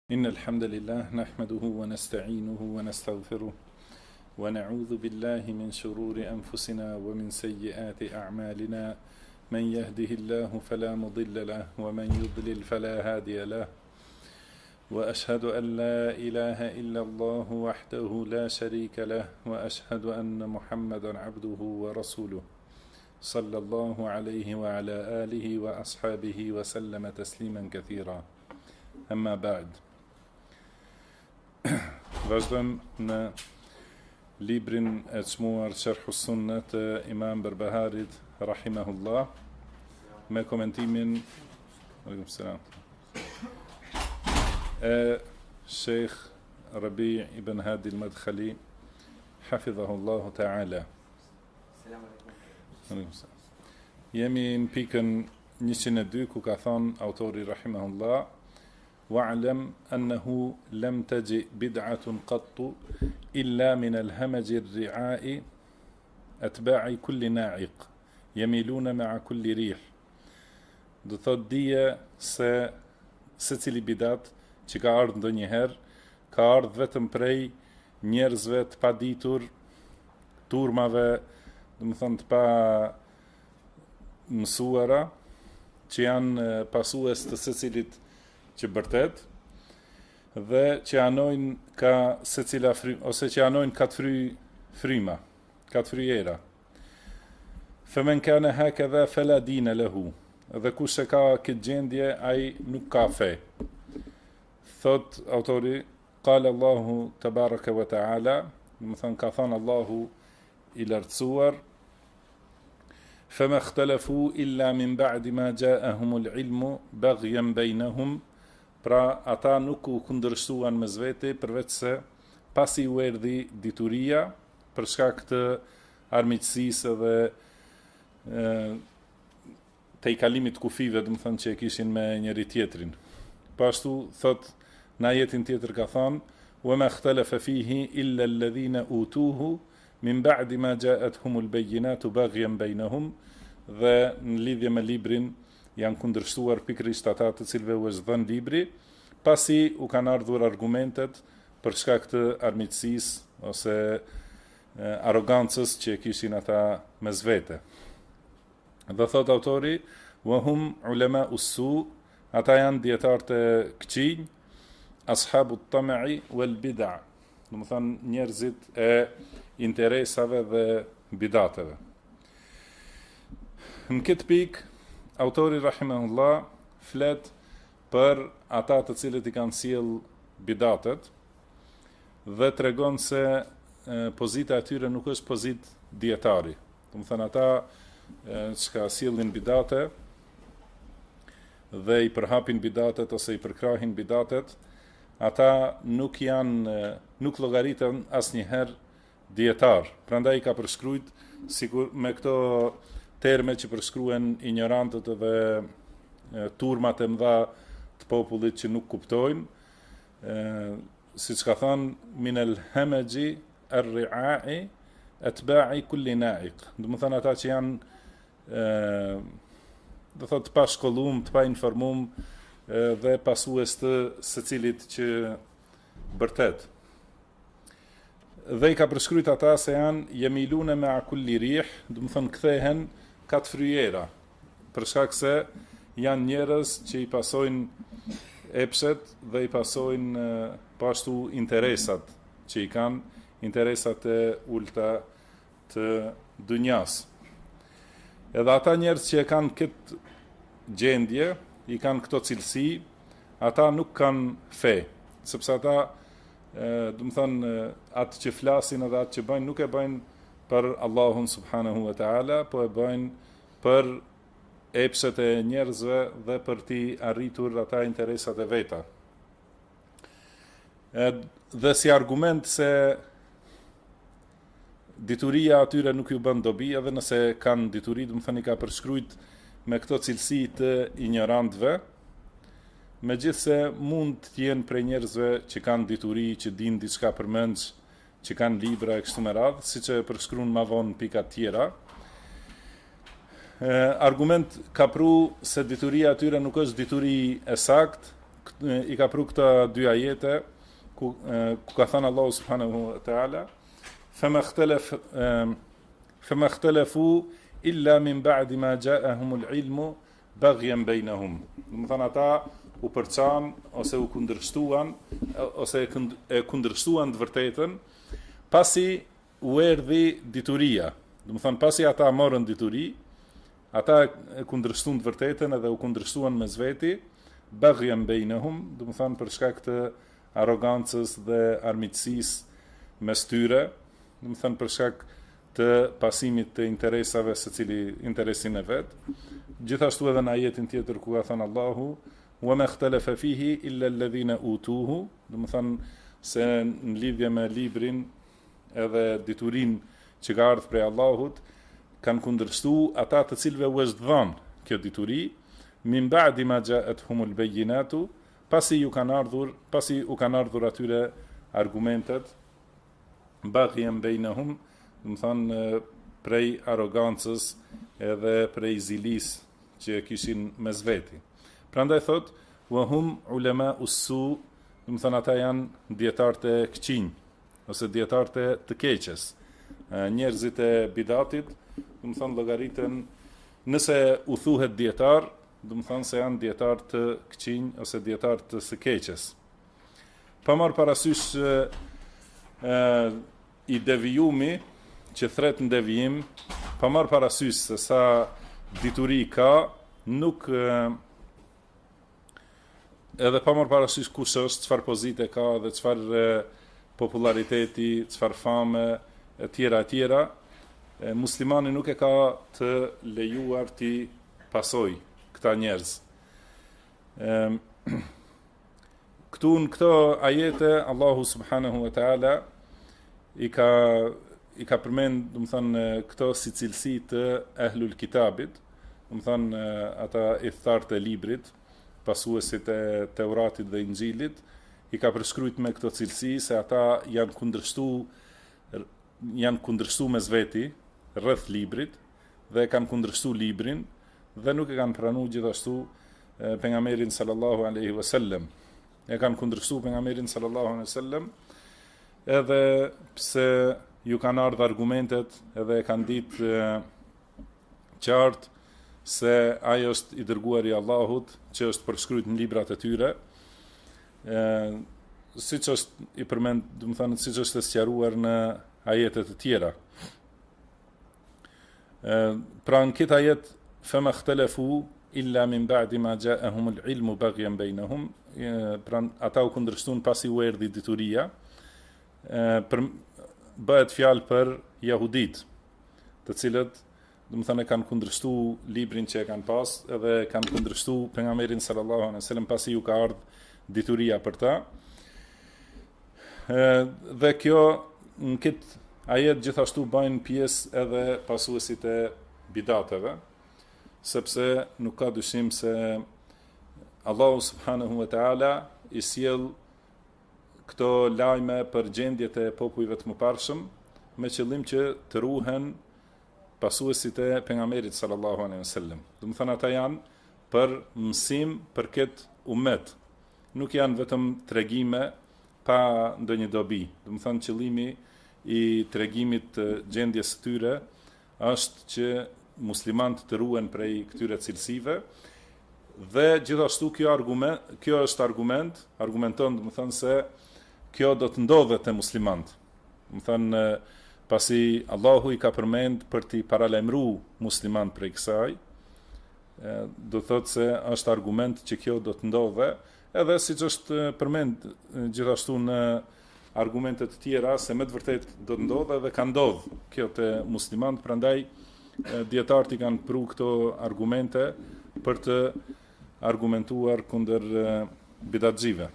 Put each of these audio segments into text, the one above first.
إن الحمد لله نحمده ونستعينه ونستغفره ونعوذ بالله من شرور أنفسنا ومن سيئات أعمالنا من يهده الله فلا مضل له ومن يضلل فلا هادي له وأشهد أن لا إله إلا الله وحده لا شريك له وأشهد أن محمدا عبده ورسوله صلى الله عليه وعلى آله وأصحابه وسلم تسليما كثيرا أما بعد. Vazhdojmë në librin e çmuar Sharh Sunnah të Imam Berbaharit rahimahullah me komentimin e Sheikh Rabi' ibn Hadi al-Madkhali hafidhahullahu ta'ala. Jemi në pikën 102 ku ka thënë autori rahimahullah: واعلم أنه لم تجئ بدعة قط إلا من الهمج الرعاء أتباع كل ناعق يميلون مع كل ريح. Do thot dije se secili bidat që ka ardhur ndonjëherë ka ardhur vetëm prej njerëzve të paditur, turmave, domethënë të pa mësuara, që janë pasues të secilit që bërtet dhe që anojnë ka secila ose që anojnë ka të fryma, ka të fryera. Fëmen kana hakadha fala dina lahu. Dhe kush e ka këtë gjendje, ai nuk ka fe. Thot autori, qala Allahu tabaraka wa taala, do të thënë ka thënë Allahu i lartësuar: fama ikhtalafu illa min ba'di ma ja'ahumul ilmu baghyan bainahum. Pra ata nuk u kundërshtuan mes vete përveç se pasi u erdhi dituria për shkak të armiqësisë dhe të i kalimit kufive, do të thënë që e kishin me njëri tjetrin. Pashtu thot në ajetin tjetër ka thënë: "Wa ma ikhtalafa fihi illa alladhina utuhu min ba'di ma ja'atuhumul bayyinatu baghyan bainahum." Dhe në lidhje me librin janë kundërshtuar pikërisht ata të cilëve u është dhënë libri, pasi u kanë ardhur argumentet për shkak të armiqësisë ose arrogancës që kishin ata mes vete. Dhe thot autori: "Wa hum ulama us-su", ata janë dietar të këqij, ashabu at-tam'i wal bid'a, do të thonë njerëzit e interesave dhe bidateve. Në këtë pikë autori rahimahullah flet për ata të cilët i kanë sjell bidatet dhe tregon se pozita e tyre nuk është pozit dietari. Do të thënë ata që ka sjellin bidate dhe i përhapin bidatet ose i përkrahin bidatet, ata nuk llogariten asnjëherë dietar. Prandaj ka përshkruajt sikur me këto terme që përshkruen ignorantët dhe turmat e mëdha të popullit që nuk kuptojnë, siç ka thënë: min al-hamaji ar-ri'a'i atba'i kulli na'iq. Do të thënë ata që janë do thotë të pashkollum, të pa informum dhe pasues të secilit që bërtet. Dhe i ka përshkruajt ata se janë yemiluna ma'a kulli rih, do të thënë kthehen ka të fryera, për shkak se janë njerëz që i pasojnë epshet dhe i pasojnë pashtu interesat që i kanë, interesat e ulta të dunjas. Edhe ata njerëz që e kanë këtë gjendje, i kanë këto cilësi, ata nuk kanë fe, sepse ata do të thënë atë që flasin edhe atë që bëjnë nuk e bëjnë për Allahun subhanahu wa ta'ala, po e bëjnë për epshet e njerëzve dhe për ti arritur ata interesat e veta. Dhe si argument se dituria atyre nuk ju bën dobi, edhe nëse kanë dituri, do të thënë i ka përshkruajt me këto cilësi të ignorantëve, megjithse mund të jenë prej njerëzve që kanë dituri, që dinë diçka përmendsh, që kanë libra e kështu me radhë, siç e përshkruan më vonë pika të tjera. Argument ka pru se dituria atyre nuk është dituri e sakt, i ka pru këta dy ajete ku ka thënë Allahu subhanahu wa taala fama ikhtalafu illa min ba'di ma ja'ahumul ilmu baghyan bainahum. Do të thënë ata u përçan ose u kundërshtuan ose e kundërshtuan të vërtetën pasi u erdhi dituria. Do të thënë pasi ata morën dituri, ata e kundërshtuan të vërtetën edhe u kundërshtuan mes veti, baghyan bainahum, do të thënë për shkak të arrogancës dhe armiqësisë mes tyre, do të thënë për shkak të pasimit të interesave secili interesin e vet. Gjithashtu edhe në ajetin tjetër ku ka thënë Allahu wa ma ikhtalafa fihi illa alladhina utuhu, do të thënë se në lidhje me librin edhe diturinë që ka ardhur prej Allahut, kanë kundërshtu ata të cilëve u është dhënë kjo dituri, min ba'di ma ja'atuhumul bayyinatu, pasi u kanë ardhur atyre argumentet, baghyan bainahum, do të thënë prej arrogancës edhe prej zilisë që kishin mes veti. Prandaj thot wa hum ulama us-su, do të thënë ata janë dietarët e këqinj ose dietarët e të keqes. Njerëzit e bidatit, do të thënë llogaritën nëse u thuhet dietar, do të thënë se janë dietar të këqinj ose dietar të së keqes. Pa marr parasysh i devijumi që thret në devijim, pa marr parasysh se sa dituri ka, nuk edhe pa marr parasysh kush është, çfarë pozite ka dhe çfarë populariteti, çfarë fame e tjera, muslimani nuk e ka të lejuar ti pasoj këta njerëz. Këtu në këto ajete Allahu subhanahu wa taala i ka përmend, do të thënë, këto si cilësi të ehlul kitabit, do të thënë ata i thartë e librit, pasuesit e Teuratit dhe Injilit, i ka përshkruajtur me këto cilësi se ata janë kundërshtu mes veti rreth librit dhe kanë kundërshtu librin dhe nuk e kanë pranuar gjithashtu pejgamberin sallallahu alaihi wasallam. E kanë kundërshtu pejgamberin sallallahu alaihi wasallam edhe pse ju kanë ardhur argumentet edhe e kanë ditë qartë se ai është i dërguari i Allahut që është përshkruajtur në librat e tyre. Siç është i përmend, do të thënë siç është sqaruar në ajetet e tjera. Pra në këtë ajet fama ikhtalafu illa min ba'di ma ja'ahumul ilmu baghyan bainahum, pra ata u kundërshtuan pasi u erdhi dituria, bëhet fjalë për jehudit, të cilët do të thënë kanë kundërshtu librin që e kanë pas edhe kanë kundërshtu pejgamberin sallallahu alaihi wasallam pasi ju ka ardhur dituria për ta. Dhe kjo në këtë ajet gjithashtu bajnë pjesë edhe pasuesit e bidateve, sepse nuk ka dyshim se Allahu subhanahu wa taala i sjell këto lajme për gjendjet e popujve të mëparshëm me qëllim që të ruhen pasuesit e pejgamberit sallallahu alaihi wasallam. Do të thënë ata janë për mësim për këtë ummet. Nuk janë vetëm tregime pa ndonjë dobi. Do të thënë qëllimi i tregimit të gjendjes së tyre është që muslimanët të ruhen prej këtyre cilësive dhe gjithashtu kjo është argumenton, do të thënë se kjo do të ndodhet te muslimanët. Do të thënë pasi Allahu i ka përmend për t'i paralajmëruar muslimanët prej kësaj, do thotë se është argument që kjo do të ndodhe, edhe siç është përmend gjithashtu në argumente të tjera se me të vërtetë do të ndodhe dhe ka ndodhur kjo te muslimanët, prandaj dietarët i kanë pru këto argumente për të argumentuar kundër bidatxive.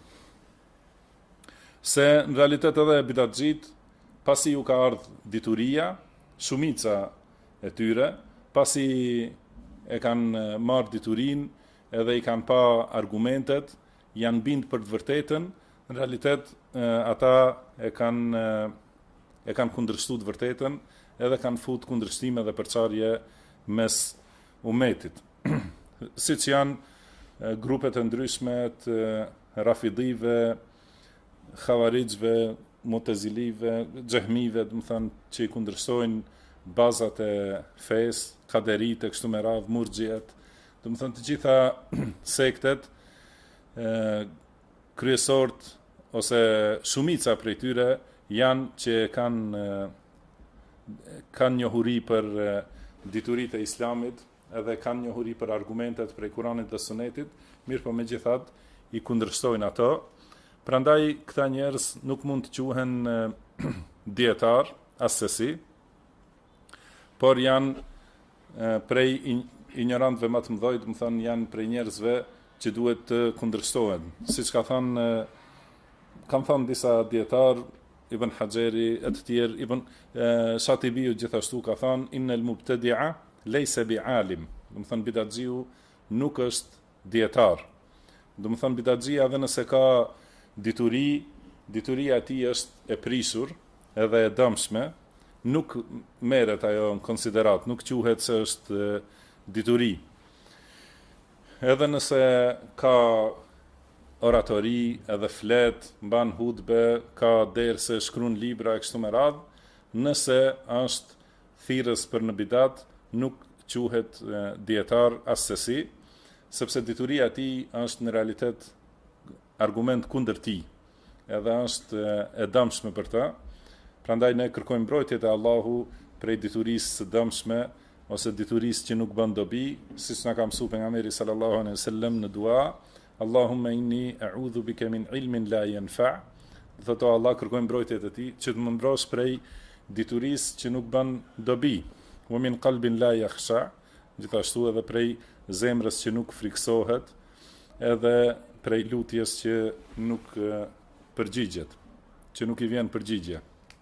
Se në realitet edhe bidatxit pasi ju ka ardhur dituria, shumica e tyre, pasi e kanë marrë diturinë edhe i kanë pa argumentet, janë bind për të vërtetën, në realitet ata e kanë kundërshtuar të vërtetën, edhe kanë fut kundërshtime dhe përçarje mes ummetit. Siç janë grupet e ndryshme të Rafidive, Khawarijve, Mutezilive, Xehmive, do të thënë që i kundërshtojnë bazat e fesë, Kaderit e kështu me radhë, Murxhiet, do të thënë të gjitha sektet kryesorët ose shumica prej tyre janë që kanë njohuri për dituritë e Islamit, edhe kanë njohuri për argumentet prej Kuranit dhe Sunetit, mirë po megjithatë i kundërshtojnë ato. Prandaj këta njerëz nuk mund të quhen dietar asesi, por janë prej ignorantëve më të mëdhenj, do të thonë janë prej njerëzve që duhet të kundërshtohen. Siç kanë thënë disa dietar, Ibn Hajeri e të tjerë, Ibn Shatibiu gjithashtu ka thënë innal mubtadi'a laysa bi'alim. Do të thënë bidatxiu nuk është dietar. Do të thënë bidatxia edhe nëse ka dituria e tij është e prishur edhe e dëmshme, nuk merret ajo në konsiderat, nuk quhet se është dituri. Edhe nëse ka oratori, edhe flet, mban hutbe, ka derse, shkruan libra e kështu me radhë, nëse është thirrës për në bidat, nuk quhet dietar asesi, sepse dituria e tij është në realitet argument kundër tij, edhe është e dëmshme për ta. Prandaj ne kërkojmë mbrojtje te Allahu prej diturisë së dëmshme ose diturisë që nuk bën dobi, siç na ka mësuar pejgamberi sallallahu alaihi wasallam në dua, Allahumma inni a'udhu bika min ilmin la yanfa'. Do të Allah kërkojmë mbrojtje te ti që të më mbrosh prej diturisë që nuk bën dobi, wa min qalbin la yakhsha, gjithashtu edhe prej zemrës që nuk friksohet, edhe prej lutjes që nuk përgjigjet, që nuk i vjen përgjigje.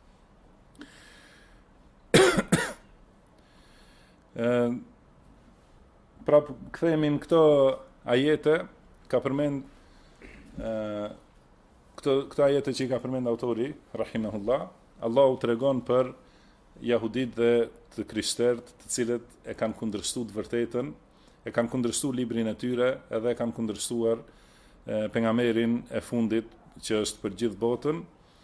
Pra kthehemi në këto ajete, ka përmend këto ajete që i ka përmend autori rahimahullah, Allahu tregon për jahudit dhe të krishterët, të cilët e kanë kundërshtuar të vërtetën, e kanë kundërshtuar librin e tyre, edhe e kanë kundërshtuar pejgamberin e fundit që është për gjithë botën.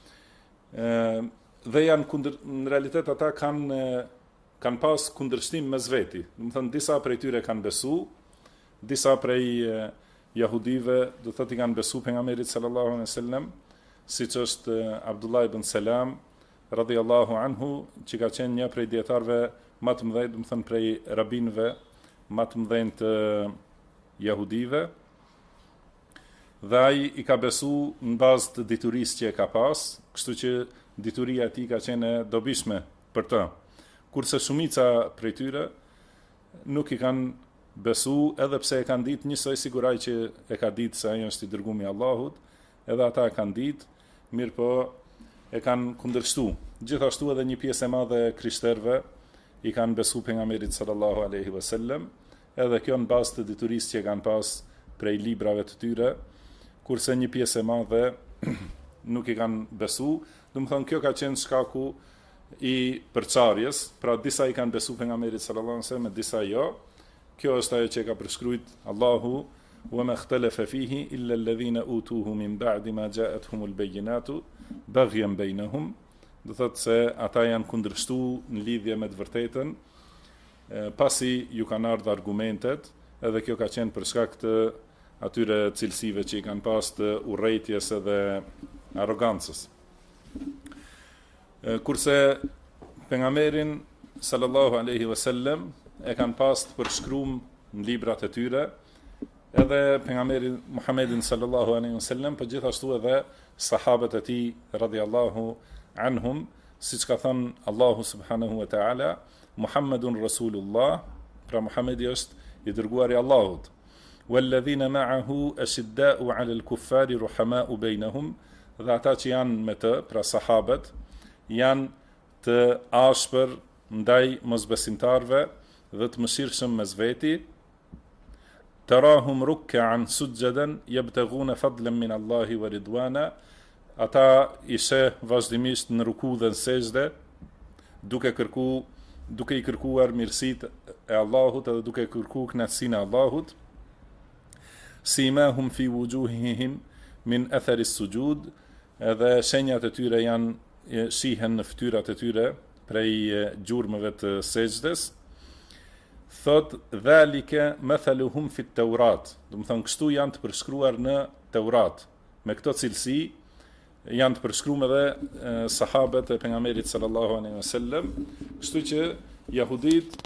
Dhe janë në realitet ata kanë pas kundërshtim mes veti. Do të thënë disa prej tyre kanë besu, disa prej jahudive do thotë i kanë besu pejgamberit sallallahu alaihi wasallam, siç është Abdullah ibn Salam radhiyallahu anhu, që ka qenë një prej dietarëve më të mëdhenj, do të thënë prej rabinëve më të mëdhenj të jahudive. Dhe ai i ka besu në bazë të diturisë që e ka pas, kështu që dituria e tij ka qenë e dobishme për të. Kurse shumica prej tyre nuk i kanë besu, edhe pse e kanë ditë njësoj siguraj që e ka ditë se ai është i dërguari i Allahut, edhe ata e kanë ditë, mirë po e kanë kundërshtu. Gjithashtu edhe një pjesë e madhe e krishterëve i kanë besu pejgamberit sallallahu alaihi wasallam, edhe kjo në bazë të diturisë që e kanë pas prej librave të tyre, kurse një pjesë e madhe nuk i kanë besu. Do të thonë kjo ka qenë shkaku i përçarjes, pra disa i kanë besu pejgamberit sallallahu alaihi wasallam, disa jo. Kjo është ajo që ka përshkruajt Allahu, wa ma ikhtalafa fihi illa alladhina utuhu min ba'di ma ja'atuhumul bayyinatu baghyan bainahum. Do thotë se ata janë kundërshtuar në lidhje me të vërtetën, pasi ju kanë ardhur argumentet, edhe kjo ka qenë për shkak të atyre cilësive që i kanë pas të urrejtjes edhe arrogancës. Kurse pejgamberin sallallahu alaihi wasallam e kanë pas të përshkruar në librat e tyre, edhe pejgamberi Muhammedin sallallahu alaihi wasallam, por gjithashtu edhe sahabët e tij radhiyallahu anhum, siç ka thënë Allahu subhanahu wa ta'ala, Muhammedun Rasulullah, pra Muhammedi është i dërguari i Allahut. Walladhina ma'ahu ashidda'u 'ala al-kuffari ruhama'u bainahum, dhe ata që janë me të, pra sahabët, janë të ashpër ndaj mosbesimtarve dhe të mëshirshëm mes veti. Tarahum ruk'an sujjadan yabtaghuna fadlan min Allahi wa ridwana, ata i sheh vazhdimisht në ruku dhe në sejdë, duke i kërkuar mirësitë e Allahut edhe duke kërkuar kënaqësinë e Allahut. simahum fi wujuhihim min athari sujud, edhe shenjat e tyre janë shihen në fytyrat e tyre prej gjurmëve të sejdës. Thot dhalika mathaluhum fi Taurat, do të thonë kështu janë të përshkruar në Teurat. Me këto cilësi janë të përshkruar edhe sahabët e pejgamberit sallallahu alaihi wasallam, kështu që jehudit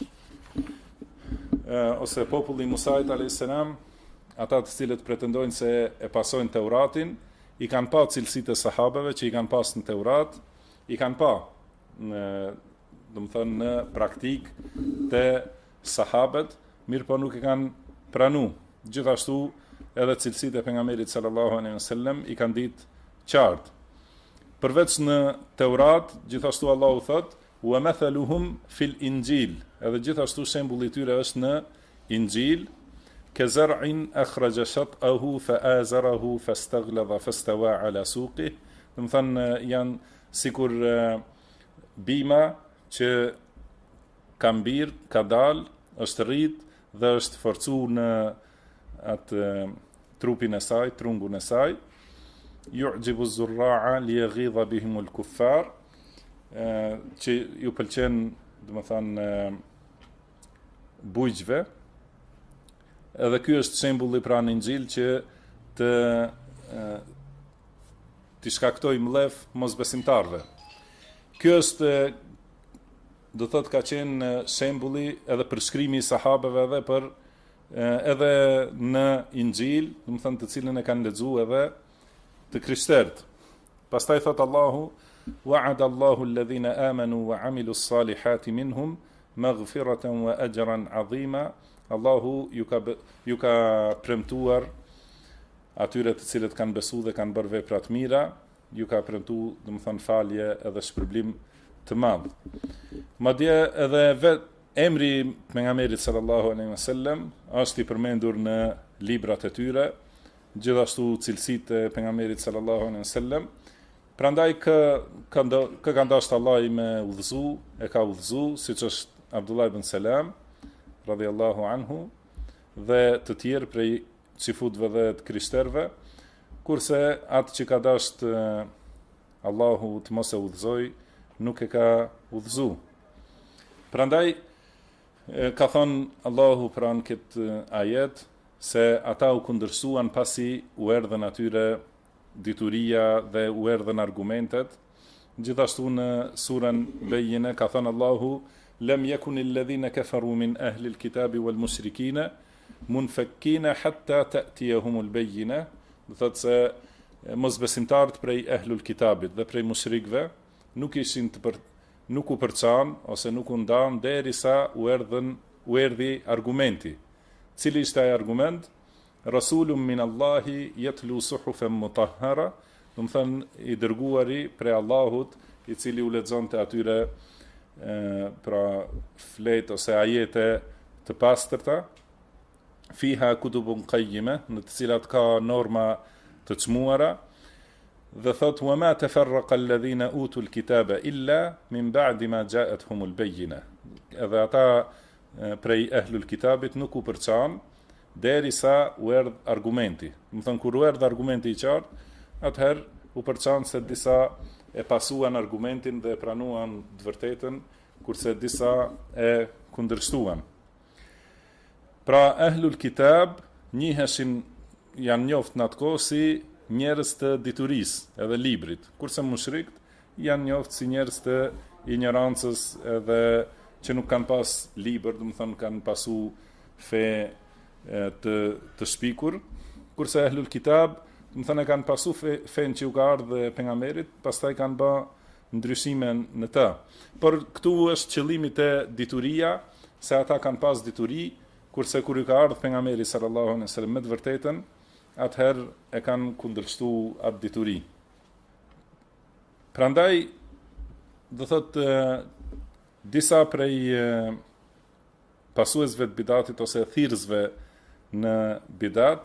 ose populli Musait alayhis salam, ata të cilët pretendojnë se e pasojnë Teuratin, i kanë pa cilësitë e sahabeve që i kanë pas në Teurat, i kanë pa do të thonë në praktik të sahabët, mirë po nuk e kanë pranu. Gjithashtu edhe cilësitë e pejgamberit sallallahu alaihi wasallam i kanë ditë qartë. Përveç në Teurat, gjithashtu Allahu thot: "Wa mathaluhum fil Injil", edhe gjithashtu shembulli i tyre është në Injil, ka zar'in akhraja shat'ahu fa'azarahu fastaghlaba fastawa ala suqih. Do të thonë janë sikur bima që ka mbir, ka dal, është rrit dhe është forcu në atë trupin e saj, trungun e saj. Yu'jibu az-zurra'a li yaghidha bihim al-kuffar, që ju pëlqen, do të thonë bujqve. Edhe ky është shembulli pra në Injil që të shkaktoj mlef mosbesimtarve. Ky është, do thot, ka qenë shembulli edhe përshkrimi i sahabeve edhe për edhe në Injil, do të thonë të cilën e kanë lexuar edhe të krishterët. Pastaj thot Allahu: "Wa'ada Allahu alladhina amanu wa 'amilu s-salihati minhum maghfiratan wa ajran 'azima." Allahu ju ka premtuar atyre të cilët kanë besuar dhe kanë bërë vepra të mira, ju ka premtuar, do të thonë, falje edhe shpërblim të madh. Madje edhe vetë emri pejgamberit sallallahu alaihi wasallam është i përmendur në librat e tyre, gjithashtu cilësitë e pejgamberit sallallahu alaihi wasallam. Prandaj ka dashur Allah me udhëzu, e ka udhëzu, siç është Abdullah ibn Salam radhiyallahu anhu dhe të tjerë prej çifutëve dhe të krishterëve, kurse atë që ka dashur Allahu të mos e udhëzoj, nuk e ka udhëzu. Prandaj ka thënë Allahu pranë këtë ajet se ata u kundërsuan pasi u erdhën atyre dituria dhe u erdhën argumentet. Gjithashtu në surën Bejine ka thënë Allahu: "Lam yakuni alladhina kafaru min ahli alkitabi wal mushrikina munfakkina hatta ta'tiyahum albayina." Do thotë se mosbesimtarët prej ahlul kitabit dhe prej mushrikëve nuk ishin nuk u përçan ose nuk u ndan derisa u erdhi argumenti. Cili ishte ai argument? Rasulun min Allahi yatlu suhufan mutahhara, do të thënë i dërguari prej Allahut, i cili u lexonte atyre pra flet ose ajete të pastërta, fiha kutubun qayyima, në të cilat ka norma të çmuara, dhe thot: "Wa ma tafarraqa alladhina utul kitaba illa min ba'di ma ja'atuhum al-bayyina." Edhe ata prej ahlul kitabit nuk u përçan derisa u erdh argumenti. Do të thonë kur u erdh argumenti i qartë, atëherë u përçan se disa e pasuan argumentin dhe e pranuan të vërtetën, kurse disa e kundërshtuan. Pra ahlul kitab njiheshin, janë njoft në atë kohë si njerëz të diturisë edhe librit, kurse mushrikët janë njoft si njerëz të ignorancës edhe që nuk kanë pas libër, do të thonë kanë pasu fe të shpikur, kurse ahlul kitab, do të thonë kanë pasu fen që u ka ardhur pejgamberit, pastaj kanë bë ndryshime në të. Por këtu është qëllimi te dituria, se ata kanë pas dituri, kurse kur i ka ardhur pejgamberi sallallahu alaihi wasallam me të vërtetën, atëherë e kanë kundërshtu atë dituri. Prandaj, do thotë, disa prej pasuesve të bidatit ose thirrësve në bidat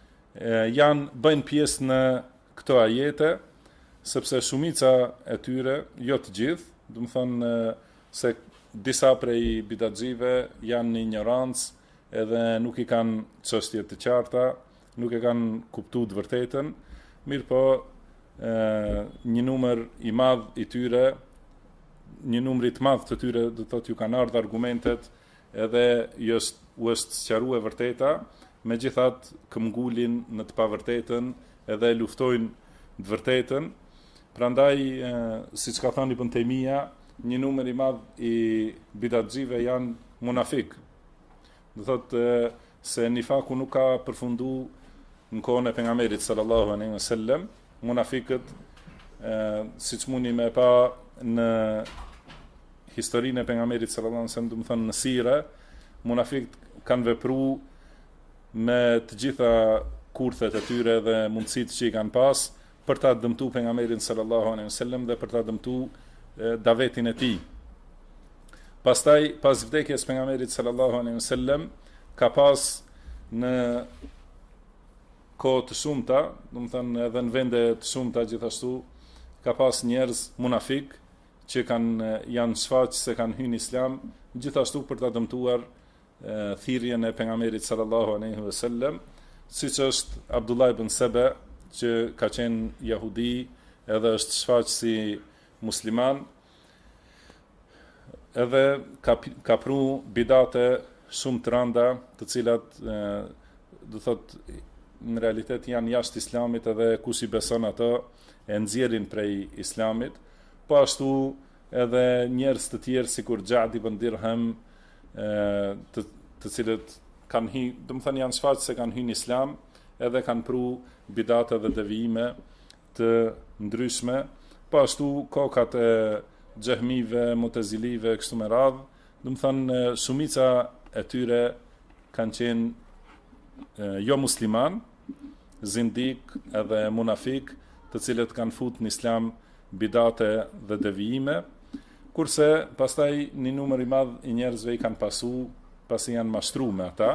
bëjnë pjesë në këto ajete, sepse shumica e tyre, jo të gjithë, do të thonë se disa prej bidatxive janë në ignorancë edhe nuk i kanë çështje të qarta, nuk e kanë kuptuar të vërtetën, mirë po një numër i madh i tyre, një numër i të madh të tyre do të thotë ju kanë ardhur argumentet edhe u është sqaruar e vërteta, megjithatë këmbgulin në të pavërtetën edhe luftojnë të vërtetën. Prandaj siç ka thënë Ibn Taymija, një numër i madh i bidatxive janë munafik. Do thotë se nifaku nuk ka përfunduar në kohën e pejgamberit sallallahu alaihi wasallam. Munafikët siç mundi me pa në historinë e pejgamberit sallallahu alaihi wasallam, do të thonë në sire, munafikët kanë vepruar me të gjitha kurthet e tyre dhe mundësitë që i kanë pas për ta dëmtuar pejgamberin sallallahu alaihi wasallam dhe për ta dëmtuar davetin e tij. Pastaj pas vdekjes pejgamberit sallallahu alaihi wasallam ka pas në kohë të shumta, do të thënë edhe në vende të shumta gjithashtu, ka pas njerëz munafik që janë shfaq se kanë hyrë në Islam, gjithashtu për ta dëmtuar thirrjen e pejgamberit sallallahu alaihi wasallam, siç është Abdullah ibn Saba, që ka qenë jahudi edhe është shfaq si musliman, edhe ka pru bidate shumë të rënda, të cilat do thotë në realitet janë jashtë Islamit edhe kush i beson ato e nxjerrin prej Islamit, po ashtu edhe njerëz të tjerë sikur Xhad ibn Dirham, të cilët kanë hyrë, do të thënë janë shfaq se kanë hyrë në Islam edhe kanë pru bidate dhe devijime të ndryshme, po ashtu kokat e Xehmive, Mutezilive, kështu me radhë, do të thënë shumica e tyre kanë qenë jo musliman, zindik edhe munafik, të cilët kanë futur në Islam bidate dhe devijime, kurse pastaj një numër i madh i njerëzve i kanë pasi janë mashtruar me ata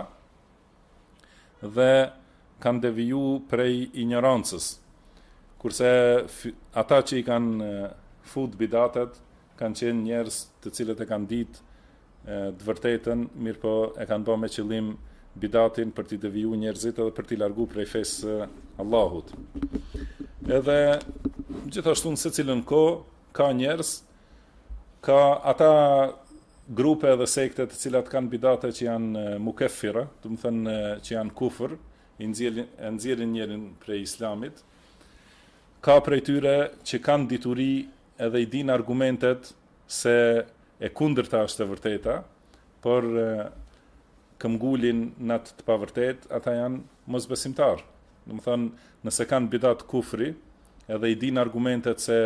dhe kanë deviju prej ignorancës, kurse ata që i kanë fut bidatet kanë qenë njerëz të cilët e kanë ditë të vërtetën, mirë po e kanë bërë me qëllim bidatin për t'i deviju njerëzit edhe për t'i largu prej fesë Allahut. Edhe gjithashtu në secilën kohë ka njerëz, ka ata grupe dhe sekte të cilat kanë bidate që janë mukeffira, do të thënë që janë kufër, e nxjerrin njërin prej Islamit. Ka prej tyre që kanë dituri edhe i din argumentet se e kundërta është e vërteta, por këmbgulin në të pavërtet, ata janë mosbesimtar. Do të thënë, nëse kanë bidat kufri, edhe i din argumentet se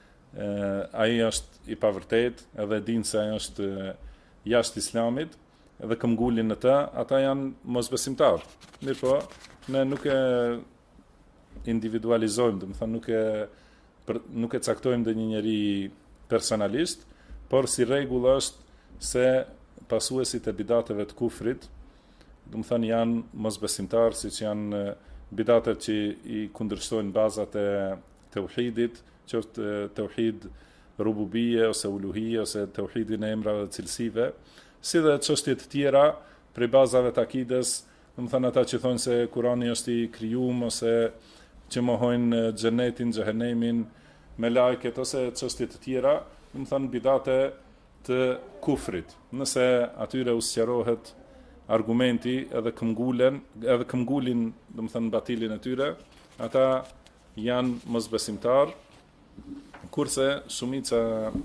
ai është i pavërtet, edhe din se ai është jashtë Islamit, edhe këmbgulin në të, ata janë mosbesimtar. Mirë po, ne nuk e individualizojmë, do të thënë nuk e caktojmë dhe një njeri personalisht, por si rregull është se pasuesit e bidateve të kufrit, do të thënë janë mosbesimtar, siç janë bidatet që i kundërshtojnë bazat e tauhidit, qoftë tauhid rububie ose uluhie ose tauhidin e emrave dhe cilësive, si dhe çështje të tjera prej bazave të akides, do të thënë ata që thonë se Kurani është i krijuar ose që mohojnë xhenetin, xhehenemin, me lajket ose çështje të tjera, do të thënë bidate të kufrit. Nëse atyre u sqarohet argumenti edhe këmbgulin, do të thënë batilin e tyre, ata janë mosbesimtar, kurse shumica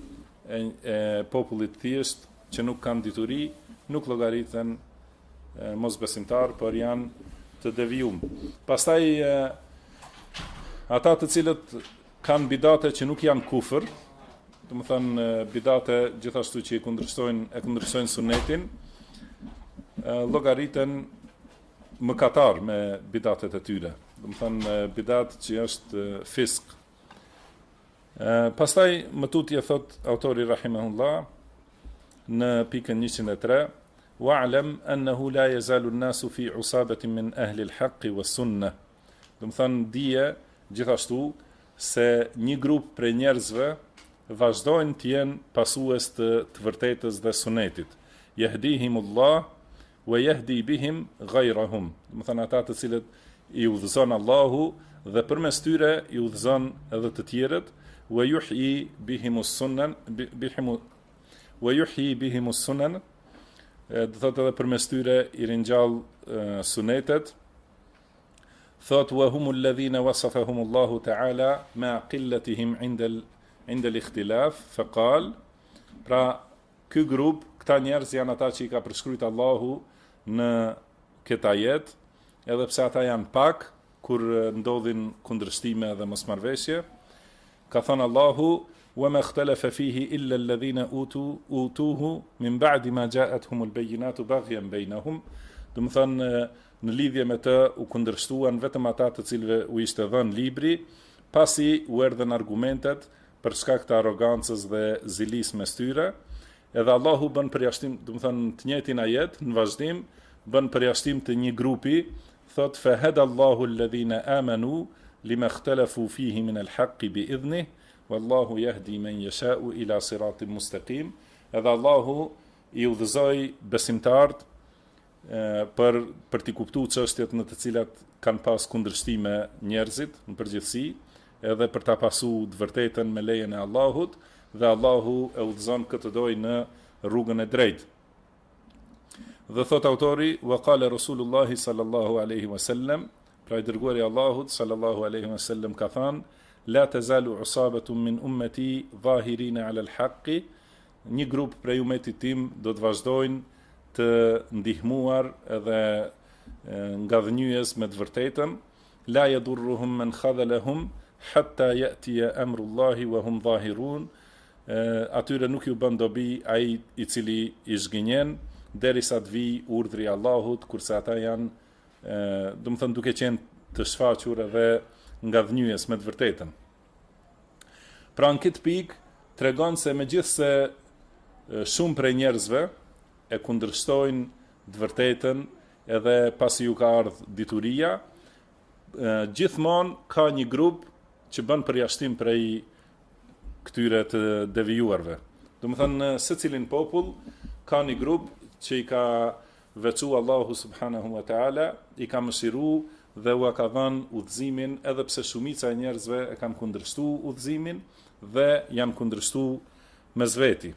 e popullit thjesht që nuk kanë dituri, nuk llogariten mosbesimtar, por janë të devijum. Pastaj ata të cilët kanë bidate që nuk janë kufër, do të thënë bidate gjithashtu që e kundërshtojnë sunetin, llogariten mëkatar me bidatet e tyre. Do të thënë bidat që është fisk. Pastaj më tutje thot autori rahimahullah në pikën 103, wa'lam annahu la yazalu an-nasu fi usabatin min ahli al-haqq was-sunnah. Do të thënë dije gjithashtu se një grup prej njerëzve vazhdojnë të jenë pasues të vërtetës dhe sunetit. Yahdihimullah wa yahdi bihim ghayrahum. Do të thënë ata të cilët i udhëzon Allahu dhe përmes tyre i udhëzon edhe të tjerët, wa yuhyi bihimus sunan do thotë edhe përmes tyre i ringjall sunetet. Thot wa humul ladhina wasafahum Allahu ta'ala ma qillatihim inda al-ikhtilaf faqal, pra ky grup, këta njerëz janë ata që i ka përshkruajtur Allahu në këtë ajet, edhe pse ata janë pak kur ndodhin kundërshtime dhe mosmarrveshje. Ka thënë Allahu: "Wa ma ikhtalafa fihi illa alladhina utuhu min ba'di ma ja'atuhum al-bayyinatu baghyan bainahum." Do të thënë, në lidhje me të u kundërshtuan vetëm ata të cilëve u ishte dhënë libri, pasi u erdhën argumentet për shkak të arrogancës dhe zilisë mes tyre. Edhe Allahu bën përjashtim, do të thënë të njëjtin ajet në vazhdim bën përjashtim të një grupi, thot fa hada Allahu alladhina amanu lima ikhtalafu fihi min al-haqqi bi idhnih wallahu yahdi man yasha'u ila siratin mustaqim. Edhe Allahu i udhëzoi besimtarët për t'i kuptuar çështjet në të cilat kanë pas kundërshtime njerëzit në përgjithësi, edhe për ta pasuar të vërtetën me lejen e Allahut, dhe Allahu e udhëzon këtë doj në rrugën e drejtë. Dhe thot autori, wa qala Rasulullahi sallallahu alaihi wasallam, pra i dërguari i Allahut sallallahu alaihi wasallam ka thënë: la tazalu usabatun min ummati zahirina ala al-haqqi, një grup prej umetit tim do të vazhdojnë të ndihmuar edhe nga dhënjues me të vërtetën, la yadurruhum man khadhalahum hatta ya'tiya amrullahi wa hum zahirun, atyre nuk ju bën dobi ai i cili i zgënjen derisa të vijë urdhri i Allahut, kurse ata janë, do të thënë, duke qenë të shfaqur edhe nga dhënjues me të vërtetën. Pra në këtë pikë tregon se megjithse shumë prej njerëzve e kundërshtojnë të vërtetën edhe pasi ju ka ardhur dituria, gjithmonë ka një grup që bën përjashtim prej këtyre të devijuarve. Do të thënë, secilin popull ka një grup që i ka veçu Allahu subhanahu wa ta'ala, i ka mëshiru dhe u ka dhënë udhëzimin, edhe pse shumica e njerëzve e kanë kundërshtuar udhëzimin dhe janë kundërshtuar mes veti.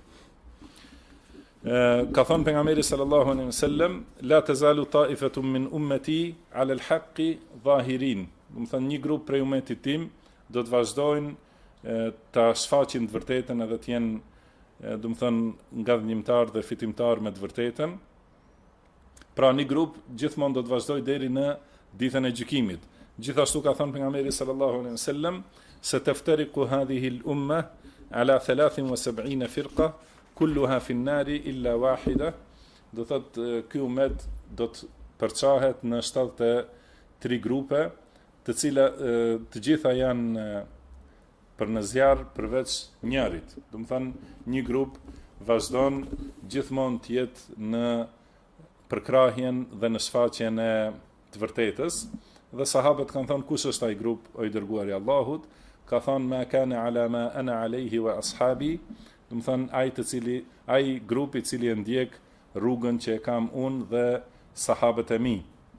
Ka thënë pejgamberi sallallahu alaihi wasallam: la tazalu ta'ifatun min ummati ala al-haqqi zahirin. Do të thënë, një grup prej umetit tim do të vazhdojnë ta shfaqin të vërtetën edhe të jenë, do të thënë, ngadhnimtar dhe fitimtar me të vërtetën. Pra një grup gjithmonë do të vazhdojë deri në ditën e gjykimit. Gjithashtu ka thënë pejgamberi sallallahu alaihi wasallam: "Sataftariqu hadhihi al-umma ala 73 firqa, kulluha fi an-nari illa wahida." Do thotë, ky umet do të përçahet në 73 grupe, të cilat të gjitha janë për në zjarr përveç njërit. Do të thënë, një grup vazhdon gjithmonë të jetë në përkrahjen dhe në shfaqjen e të vërtetës. Dhe sahabët kanë thënë: kush është ai grup, o i dërguari i Allahut? Ka thënë: ma kana ala ma ana alayhi wa ashabi. Do të thënë, ai grup i cili e ndjek rrugën që e kam unë dhe sahabët e mi.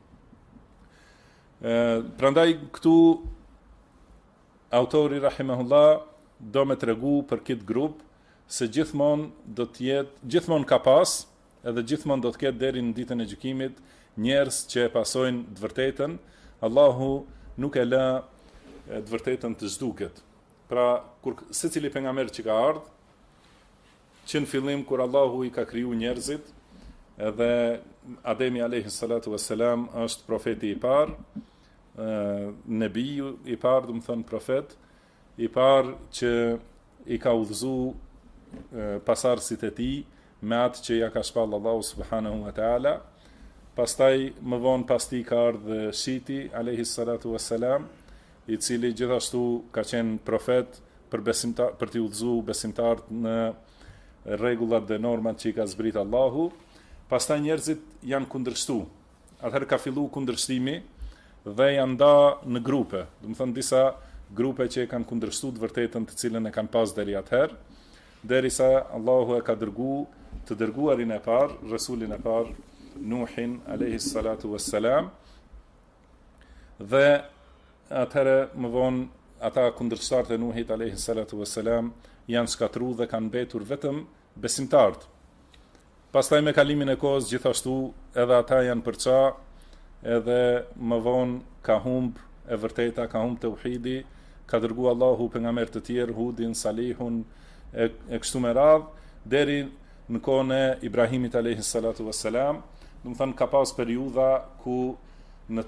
Prandaj këtu autori rahimahullah do me tregu për këtë grup se gjithmonë ka pas, edhe gjithmonë do të ketë deri në ditën e gjykimit njerëz që e pasojnë të vërtetën. Allahu nuk e lë të vërtetën të zhduket. Pra, kur secili pejgamber që ka ardhur, që në fillim kur Allahu i ka kriju njerëzit, edhe Ademi alayhi salatu wassalam është profeti i parë, nebiju i parë, do të thënë profet i parë që i ka udhëzu pasardhësit e tij me atë që ja ka shpall Allahu subhanahu wa taala. Pastaj më vonë pas tij ka ardhur Shiti alayhi salatu wassalam, i cili gjithashtu ka qenë profet për t'i udhëzu besimtarët në rregullat dhe normat që i ka zbrit Allahu. Pastaj njerëzit janë kundërshtuar. Atëherë ka filluar kundërshtimi dhe janë nda në grupe. Do të thënë, disa grupe që e kanë kundërshtuar të vërtetën të cilën e kanë pas deri atëherë, derisa Allahu e ka dërguar të dërguarin e parë, rasulin e parë, Nuhin alayhi salatu wassalam. Dhe atëherë më vonë ata kundërshtarët e Nuhit alayhi salatu wassalam janë shkatruar dhe kanë mbetur vetëm besimtarët. Pastaj me kalimin e kohës gjithashtu edhe ata janë përça, edhe më vonë ka humb e vërteta, ka humb tauhidi, ka dërguar Allahu pejgamber të tjerë, Hudin, Salihun e kështu me radhë, deri në kohën e Ibrahimit alayhi salatu wassalam. Do të thënë ka pas periudha ku në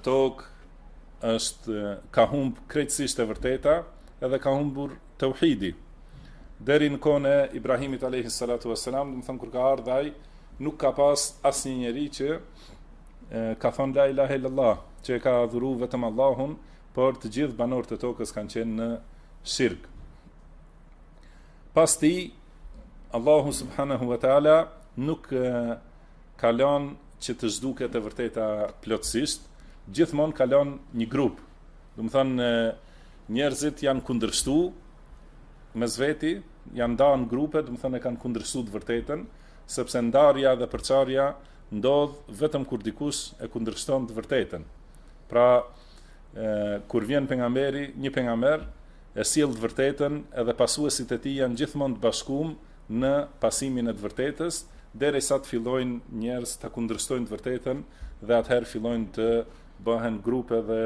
tokë ka humb krejtësisht e vërteta, edhe ka humbur tauhidi. Deri në kohën e Ibrahimit alayhi salatu wassalam, do të thënë kur ka ardhur ai, nuk ka pas asnjë njeri që ka thonë la ilaha illallah, që ka adhuru vetëm Allahun, por të gjithë banorët e tokës kanë qenë në shirk. Pas ti, Allahu subhanahu wa taala nuk ka lënë që të zhduket e vërteta plotësisht, gjithmonë ka lënë një grup. Do të thënë njerëzit janë kundërshtuar mes veti, janë ndarë në grupe, do të thënë kanë kundërshtuar të vërtetën, sepse ndarja dhe përçarja ndodh vetëm kur dikush e kundërshton të vërtetën. Pra, kur vjen pejgamberi, një pejgamber e sjell të vërtetën, edhe pasuesit e tij janë gjithmonë të bashkuar në pasimin e të vërtetës, derisa të fillojnë njerëz të kundërshtojnë të vërtetën dhe atëherë fillojnë të bëhen grupe dhe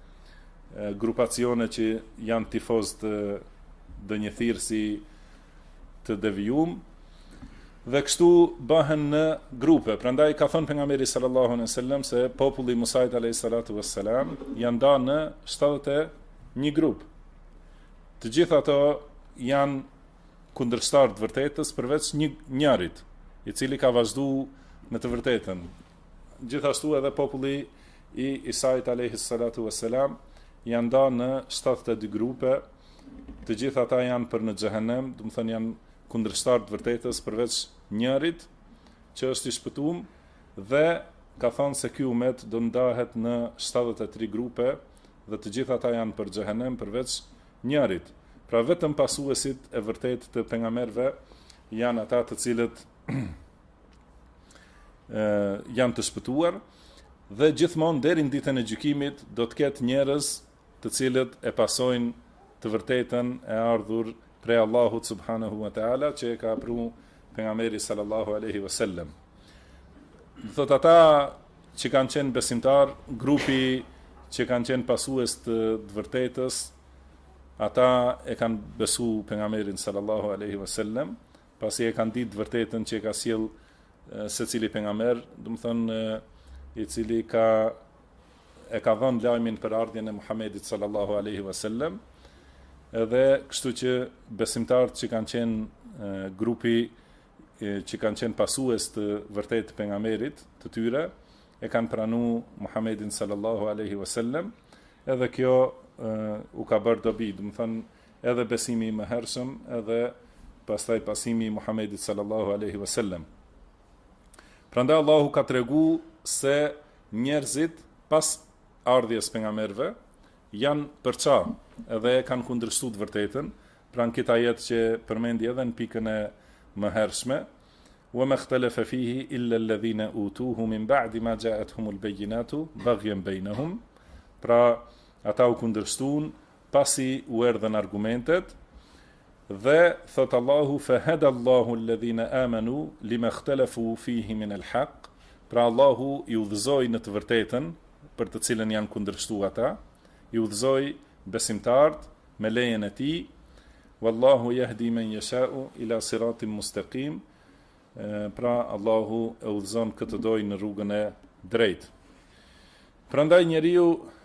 grupacione që janë tifoz të dënjethirësi të devijum. Dhe kështu bëhen në grupe. Prandaj ka thënë pejgamberi sallallahu alaihi wasallam se populli i Musait alayhi salatu wassalam janë ndarë në 71 grup. Të gjithë ato janë kundërshtar të vërtetës përveç njërit, i cili ka vazhduar në të vërtetën. Gjithashtu edhe populli i Isait alayhi salatu wassalam janë ndarë në 72 grupe. Të gjithë ata janë për në xhehenem, do të thënë janë kundërshtar të vërtetës përveç njërit që është i shpëtuar, dhe ka thënë se ky umet do ndahet në 73 grupe dhe të gjitha ata janë për xhehenem përveç njërit. Pra vetëm pasuesit e vërtetë të pejgamberëve janë ata të cilët janë të shpëtuar, dhe gjithmonë deri në ditën e gjykimit do të ketë njerëz të cilët e pasojnë të vërtetën e ardhur prej Allahut subhanahu wa taala, që e ka pru pejgamberi sallallahu alaihi wasallam. Thot ata që kanë qenë besimtar, grupi që kanë qenë pasues të vërtetës, ata e kanë besu pejgamberin sallallahu alaihi wasallam, pasi e kanë ditë vërtetën që e ka sjell secili pejgamber, do të thonë i cili e ka dhënë lajmin për ardhjen e Muhamedit sallallahu alaihi wasallam. Edhe kështu që besimtarët që kanë qenë grupi që kanë qenë pasues të vërtet të pejgamberit të tyre, e kanë pranuar Muhamedit sallallahu alaihi wasallam, edhe kjo u ka bërë dobi, do të thënë edhe besimi i mëhershëm, edhe pastaj pasimi i Muhamedit sallallahu alaihi wasallam. Prandaj Allahu ka treguar se njerëzit pas ardhjes pejgamberëve janë përça, edhe kanë kundërshtuar të vërtetën, pra në këtë ajet që përmendi edhe në pikën e mëhershme, wa makhtalafa fihi illa alladhina utuhu min ba'di ma ja'atuhumul bayyinatu baghyan bainahum. Pra ata u kundërshtuan pasi u erdhën argumentet, dhe thot Allahu fahada Allahu alladhina amanu lima ikhtalafu fihi min alhaq. Pra Allahu i udhëzoi në të vërtetën për të cilën janë kundërshtuar ata, i udhëzoi besimtarët me lejen e tij, wallahu yahdi man yasha'u ila siratin mustaqim. Pra Allahu e udhëzon këtë doj në rrugën e drejtë. Prandaj njeriu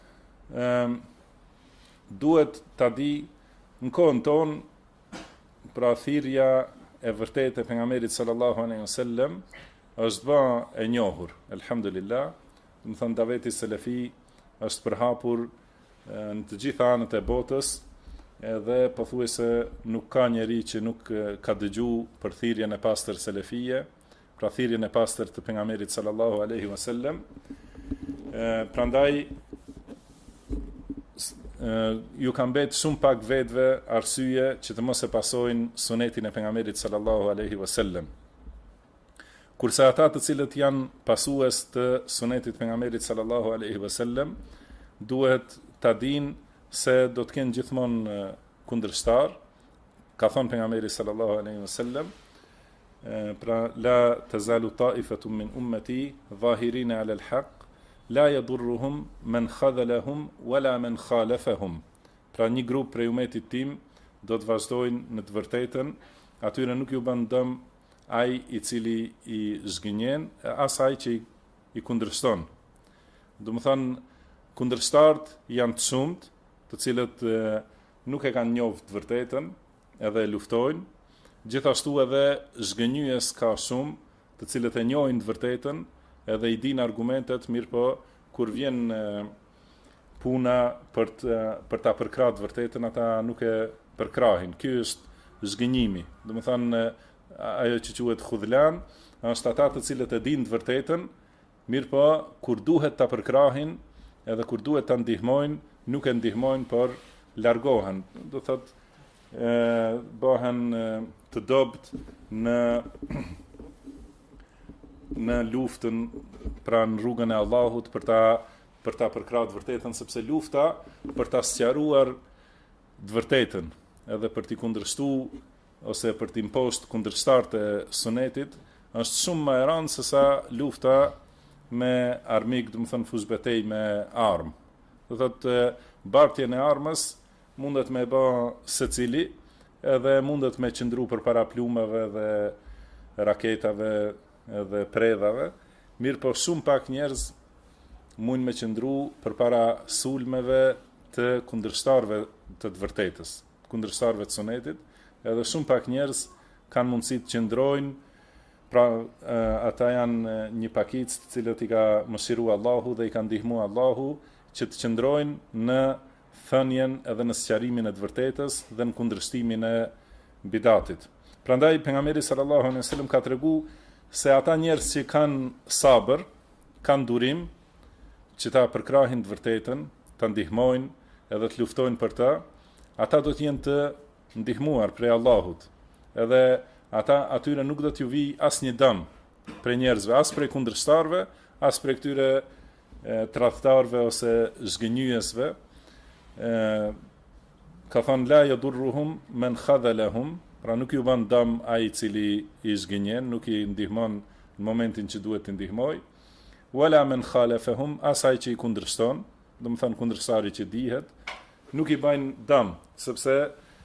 duhet ta di në kohën tonë, pra thirrja e vërtetë e pejgamberit sallallahu alaihi wasallam është bë e njohur, elhamdulillah. Do të thonë daveti selefi është përhapur në të gjitha anët e botës, edhe pothuajse nuk ka njeri që nuk ka dëgjuar për thirrjen e pastër selefie, pra thirrjen e pastër të pejgamberit sallallahu alaihi wasallam. Prandaj ju kanë mbet shumë pak vetëve arsye që të mos e pasojnë sunetin e pejgamberit sallallahu alaihi wasallam. Kurse ata të cilët janë pasues të sunetit pejgamberit sallallahu alaihi wasallam, duhet ta dinë se do të kenë gjithmonë kundërshtar. Ka thënë pejgamberi sallallahu alaihi wasallam, pra la tazalu ta'ifatun min ummati zahirina ala al-haq la yadurruhum man khadhalahum wala man khalafahum. Pra një grup prej umetit tim do të vazhdojnë në të vërtetën, atyre nuk ju bën dëm ai i cili i zgënjen, as ai që i kundërshton. Do të thonë, kundërshtarët janë të shumt, të cilët nuk e kanë njohur të vërtetën, edhe e luftojnë. Gjithashtu edhe zgënjyes ka shumë, të cilët e njohin të vërtetën, edhe i dinë argumentet, mirë po kur vjen puna për ta përkrahur të vërtetën, ata nuk e përkrahin. Ky është zgënjimi. Do të thonë, ajo që quhet khudhlan, është ata të cilët e dinë të vërtetën, mirë po kur duhet ta përkrahin, edhe kur duhet ta ndihmojnë, nuk e ndihmojnë, por largohen. Do thotë bëhen të dobt në luftën pra në rrugën e Allahut për ta përkrahur të vërtetën, sepse lufta për ta sqaruar të vërtetën edhe për t'i kundërshtuar ose për t'i impost kundërshtarët e sunetit është shumë më e rëndë se sa lufta me armik, do të thënë fuzbetej me armë. Do thotë bartjen e armës mundet me bë secili, edhe mundet me qëndru përpara plumave dhe raketave edhe predhave, mirë po shumë pak njerëz mund me qëndru përpara sulmeve të kundërshtarëve të vërtetës, kundërshtarëve të sunetit, edhe shumë pak njerëz kanë mundësi të qëndrojnë, pra ata janë një pakicë të cilët i ka mëshiruar Allahu dhe i ka ndihmuar Allahu që të qëndrojnë në thënien edhe në sqarimin e të vërtetës dhe në kundërshtimin e bidatit. Prandaj pejgamberi sallallahu alaihi wasallam ka treguar se ata njerëz që kanë sabër, kanë durim që ta përkrahin të vërtetën, ta ndihmojnë edhe të luftojnë për ta, ata do të jenë të ndihmuar prej Allahut. Edhe ata atyre nuk do t'ju vi asnjë dëm prej njerëzve, as prej kundërshtarëve, as prej këtyre tradhtarëve ose zgënjyesve. Ka thënë la yadurruhum man khadhalahum, pra nuk ju bën dëm ai i cili i zgënjen, nuk i ndihmon në momentin që duhet të ndihmoj. Wala man khalafahum, asaj që i kundërshton, do të thënë kundërshtari që dihet, nuk i bajnë dëm, sepse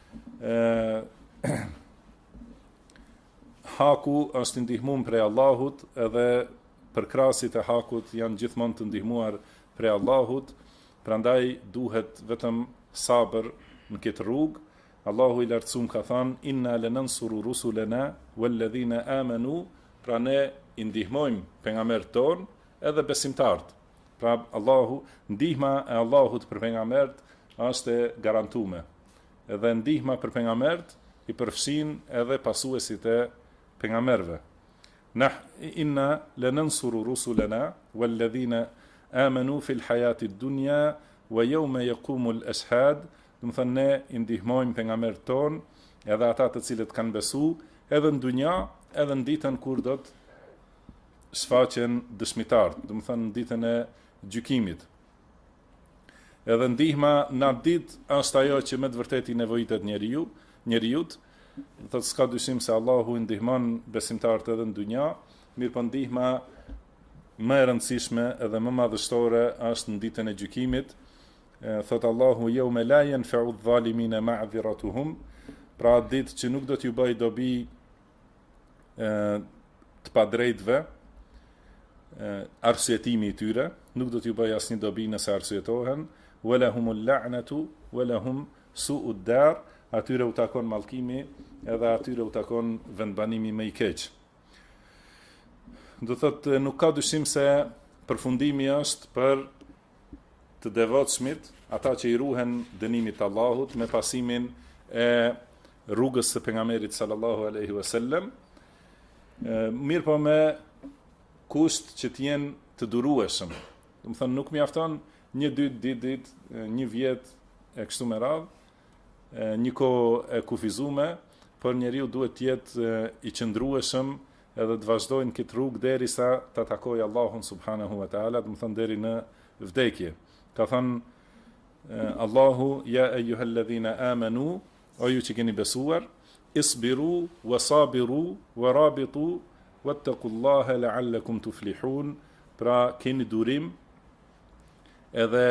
haku është ndihmuar prej Allahut, edhe përkrasit e hakut janë gjithmonë të ndihmuar prej Allahut, prandaj duhet vetëm sabër në këtë rrugë. Allahu i lartësuar ka thënë inna lanansuru rusulana walladhina amanu, pra ne i ndihmojmë pejgamberët tonë edhe besimtarët. Pra ndihma e Allahut për pejgamberët është e garantuar. Edhe ndihma për pejgamberët i përfshin edhe pasuesit e pejgamberëve. Inna lanansuru rusulana walladhina amanu fil hayati dunya wa yawma yaqumul ashhad. Do të thënë ne i ndihmojmë pejgamberët tonë, edhe ata të cilët kanë besu, edhe në dunja, edhe në ditën kur do të shfaqen dëshmitarët, do të thënë në ditën e gjykimit. Edhe ndihma në atë ditë është ajo që me të vërtetë i nevojitet njeriut, do të s'ka dyshim se Allahu i ndihmon besimtarët edhe në dunja, mirë po ndihma më e rëndësishme edhe më madhështore është në ditën e gjykimit. Thot Allahu yawma la yanfa'u adh-dhalimina ma'dhiratuhum, pra ditë që nuk do t'ju bëj dobi të padrejtëve arsyetimi i tyre, nuk do t'ju bëj asnjë dobi nëse arsyetohen, wala humul la'natu wala hum su'ud dar, atyre u takon mallkimi edhe atyre u takon vendbanimi më i keq. Do thotë nuk ka dyshim se përfundimi është për të devotshmit, ata që i ruhen dënimit të Allahut me pasimin e rrugës së pejgamberit sallallahu alaihi wasallam, mirë po me kusht që të jenë të durueshëm. Do të thonë nuk mjafton 1-2 ditë, 1 vjet e kështu me radhë, një kohë e kufizuar, por njeriu duhet të jetë i qëndrueshëm edhe të vazhdojnë këtë rrugë derisa ta takojë Allahun subhanahu wa taala, do të thonë deri në vdekje. Ka thënë Allahu, ja ejuhalladhina amanu, o ju që keni besuar, isbiru, wa sabiru, wa rabitu, wattaqullaha la'allakum tuflihun, pra keni durim, edhe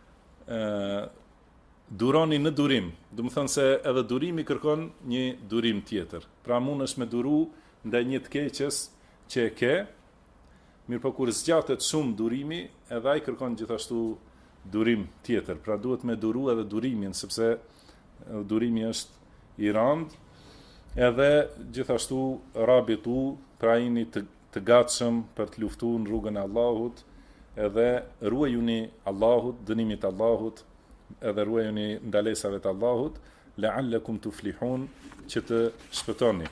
duroni në durim. Do të thënë se edhe durimi kërkon një durim tjetër. Pra mundesh me duru ndaj një të keqes që e ke, mirë po kur zgjatet shumë durimi, edhe ai kërkon gjithashtu durim tjetër. Pra duhet me duru edhe durimin, sepse durimi është i rand, edhe gjithashtu rabitu, pra jeni të gatshëm për të luftuar në rrugën e Allahut, edhe ruajuni Allahut, dënimit Allahut, edhe ruajuni ndalesave të Allahut, la'allakum tuflihun, që të shpëtoni.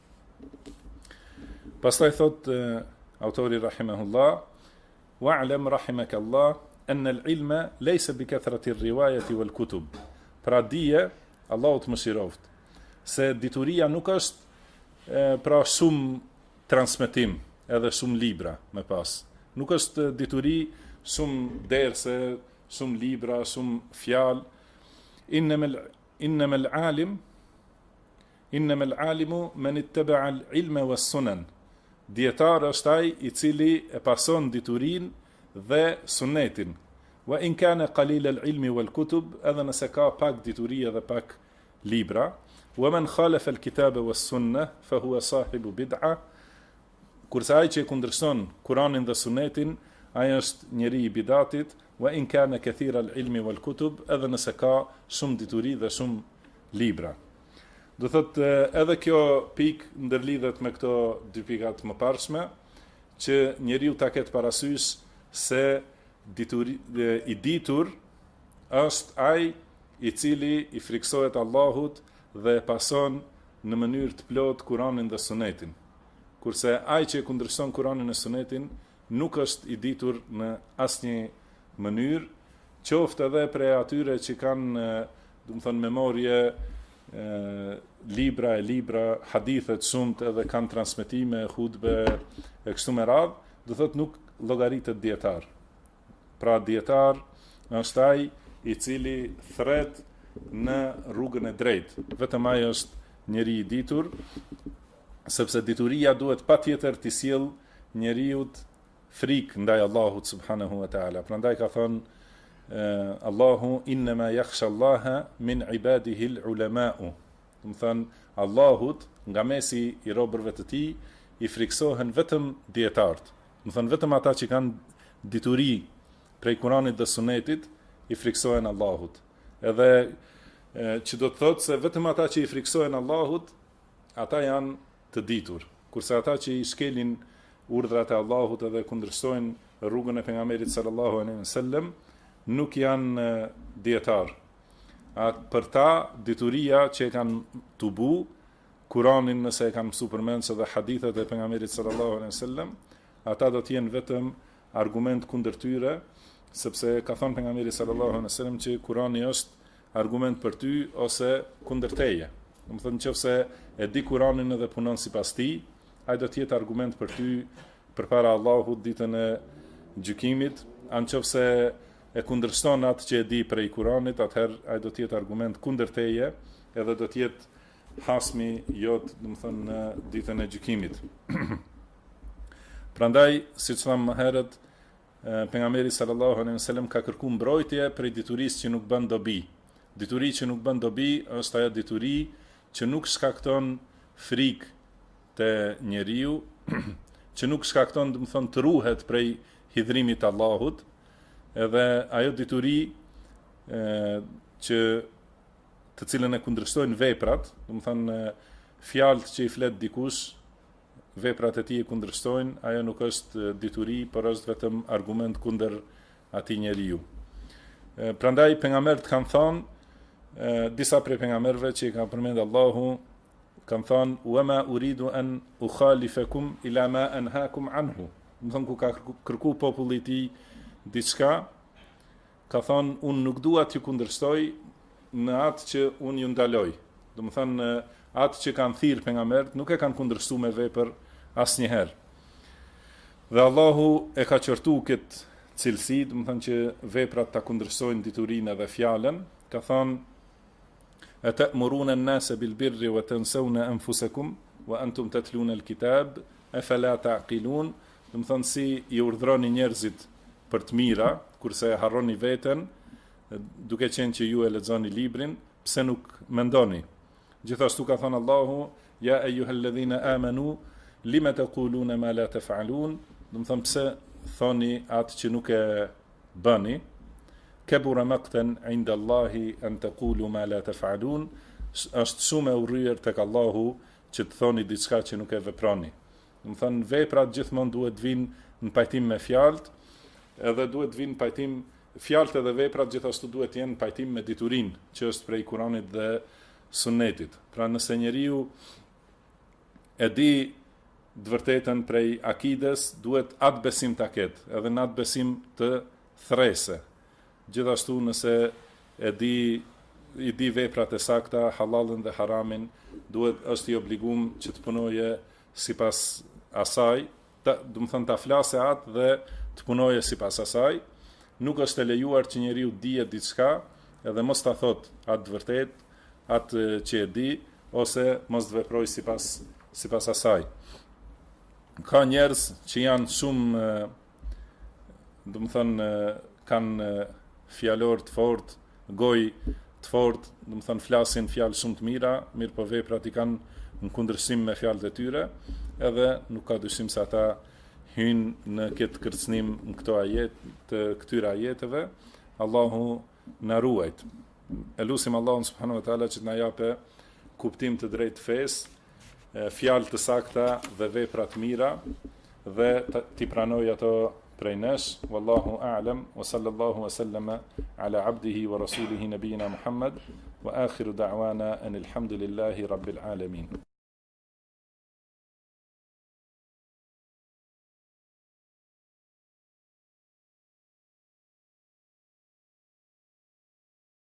Pastaj thot autori rahimahullah, wa'lam rahimakallah anna al-ilma laysa bi kathrati ar-riwayati wal kutub. Pra dije, Allahu të mëshiroft, se dituria nuk është pra shumë transmetim, edhe shumë libra me pas. Nuk është dituri shumë derse, shumë libra, shumë fjalë. Innama al-alimu man ittaba'a al-ilma was-sunan. Dietar është ai i cili e pason diturin dhe sunetin. Wa in kana qalil al-ilmi wal-kutub, edhe nëse ka pak dituria dhe pak libra. Wa man khalafa al-kitaba was-sunnah fa huwa sahibu bid'a. Kurse ai që e kundërshton Kur'anin dhe Sunetin, ai është njeri i bidatit, wa in kana kathira al-ilmi wal-kutub, edhe nëse ka shumë dituri dhe shumë libra. Do thot edhe kjo pikë ndërlidhet me këto dy pikat më parshme, që njeriu ta ketë parasysh se i ditur është ai i cili i friksohet Allahut dhe pason në mënyrë të plot Kur'anin dhe Sunetin. Kurse ai që e kundërshton Kur'anin e Sunetin nuk është i ditur në asnjë mënyrë, qoftë edhe prej atyre që kanë, do të thonë, memorje, libra, hadithet shumët, edhe kanë transmetime, hutbe e kështu me radhë, do thotë nuk llogaritet dietar. Pra dietar është ai i cili thret në rrugën e drejtë. Vetëm ai është njeri i ditur, sepse dituria duhet patjetër të sjell njeriu frikë ndaj Allahut subhanahu wa taala. Prandaj ka thënë Allahu innama yakhsha Allaha min ibadihi al-ulama'u. Do të thënë Allahut nga mesi i robërve të tij i friksohen vetëm dietarët. Do të thënë vetëm ata që kanë dituri prej Kuranit dhe Sunetit i friksohen Allahut. Edhe që do të thotë se vetëm ata që i friksohen Allahut, ata janë të ditur, kurse ata që i shkelin urdhrat e Allahut edhe kundërshtojnë rrugën e pejgamberit sallallahu alaihi wasallam, nuk janë dietar. Për ta dituria që e kanë tubu Kuranin, nëse e kanë mësuar përmendse dhe hadithet e pejgamberit sallallahu alaihi wasallam, ata do të jenë vetëm argument kundër tyre, sepse ka thënë pejgamberi sallallahu alaihi wasallam që Kurani është argument për ty ose kundër teje. Do të thonë nëse e di Kuranin edhe punon sipas tij, ai do të jetë argument për ty përpara Allahut ditën e gjykimit, nëse e kundërshton atë që e di prej Kuranit, atëherë ai do të jetë argument kundër teje, edhe do të jetë hasmi jot, do të thonë në ditën e gjykimit. Prandaj, siç tham më herët, pejgamberi sallallahu alaihi wasallam ka kërkuar mbrojtje prej diturisë që nuk bën dobi. Dituri që nuk bën dobi është ajo dituri që nuk shkakton frikë te njeriu, që nuk shkakton, do të thonë, të ruhet prej hidhrimit të Allahut, edhe ajo dituri që të cilën e kundërshtojnë veprat, do të thonë fjalët që i flet dikush, veprat e tij e kundërshtojnë, ajo nuk është dituri, por është vetëm argument kundër atij njeriu. Prandaj pejgamberët kanë thënë, disa prej pejgamberëve që i ka përmendur Allahu, kanë thënë wama uridu an ukhalifakum ila ma anhaakum anhu. Do të thonë ku ka kërku populli i tij diçka, ka thënë unë nuk dua t'ju kundërshtoj në atë që unë ju ndaloj. Do të thonë atë që kanë thirrë pejgamberët nuk e kanë kundërshtuar me vepër asnjëherë. Dhe Allahu e ka qortuar këtë cilësi, do të thonë që veprat ta kundërsojnë diturinë dhe fjalën, ka thonë ata'muruna an-nasa bil birri wa tansawna anfusakum wa antum tatluna al-kitab afala ta'qilun, do të thonë si i urdhroni njerëzit për të mira, kurse e harroni veten, duke qenë që ju e lexoni librin, pse nuk mendoni? Gjithashtu ka thënë Allahu, ja ayyuhalladhina amanu lima taquluna ma la taf'alun, do të thonë pse thoni atë që nuk e bëni. Kabura maqtan 'inda Allahi an taqulu ma la taf'alun, është shumë e urryer tek Allahu që të thoni diçka që nuk e veproni. Do të thonë veprat gjithmonë duhet vinë në pajtim me fjalët, edhe duhet vinë në pajtim fjalët edhe veprat gjithashtu duhet jenë në pajtim me diturinë që është prej Kuranit dhe Sunnetit. Pra nëse njeriu e di të vërtetën prej akides, duhet atë besim ta ketë, edhe në atë besim të threse. Gjithashtu nëse i di veprat e sakta, halalën dhe haramin, është i obligum që të punoje sipas asaj, do të thonë ta flasë atë dhe të punoje sipas asaj. Nuk është e lejuar që njeriu dihet diçka edhe mos ta thot atë vërtet, atë që e di, ose mos të veproj sipas asaj. Ka njerëz që janë shumë, do të thonë, kanë fjalor të fortë, gojë të fortë, do të thonë flasin fjalë shumë të mira, mirë po veprat i kanë në kundërshtim me fjalët e tyre, edhe nuk ka dyshim se ata hynë në këtë kërcënim në këtyre ajeteve. Allahu na ruajt. E lutim Allahun subhanahu wa taala që të na japë kuptim të drejtë fesë, fjalë të sakta dhe vepra të mira, dhe t'i pranoj ato prej nesh. Wallahu a'lam, wa sallallahu wa sallama ala abdihi wa rasulihi nabiyina Muhammad, wa akhiru da'wana anil hamdulillahi rabbil alamin.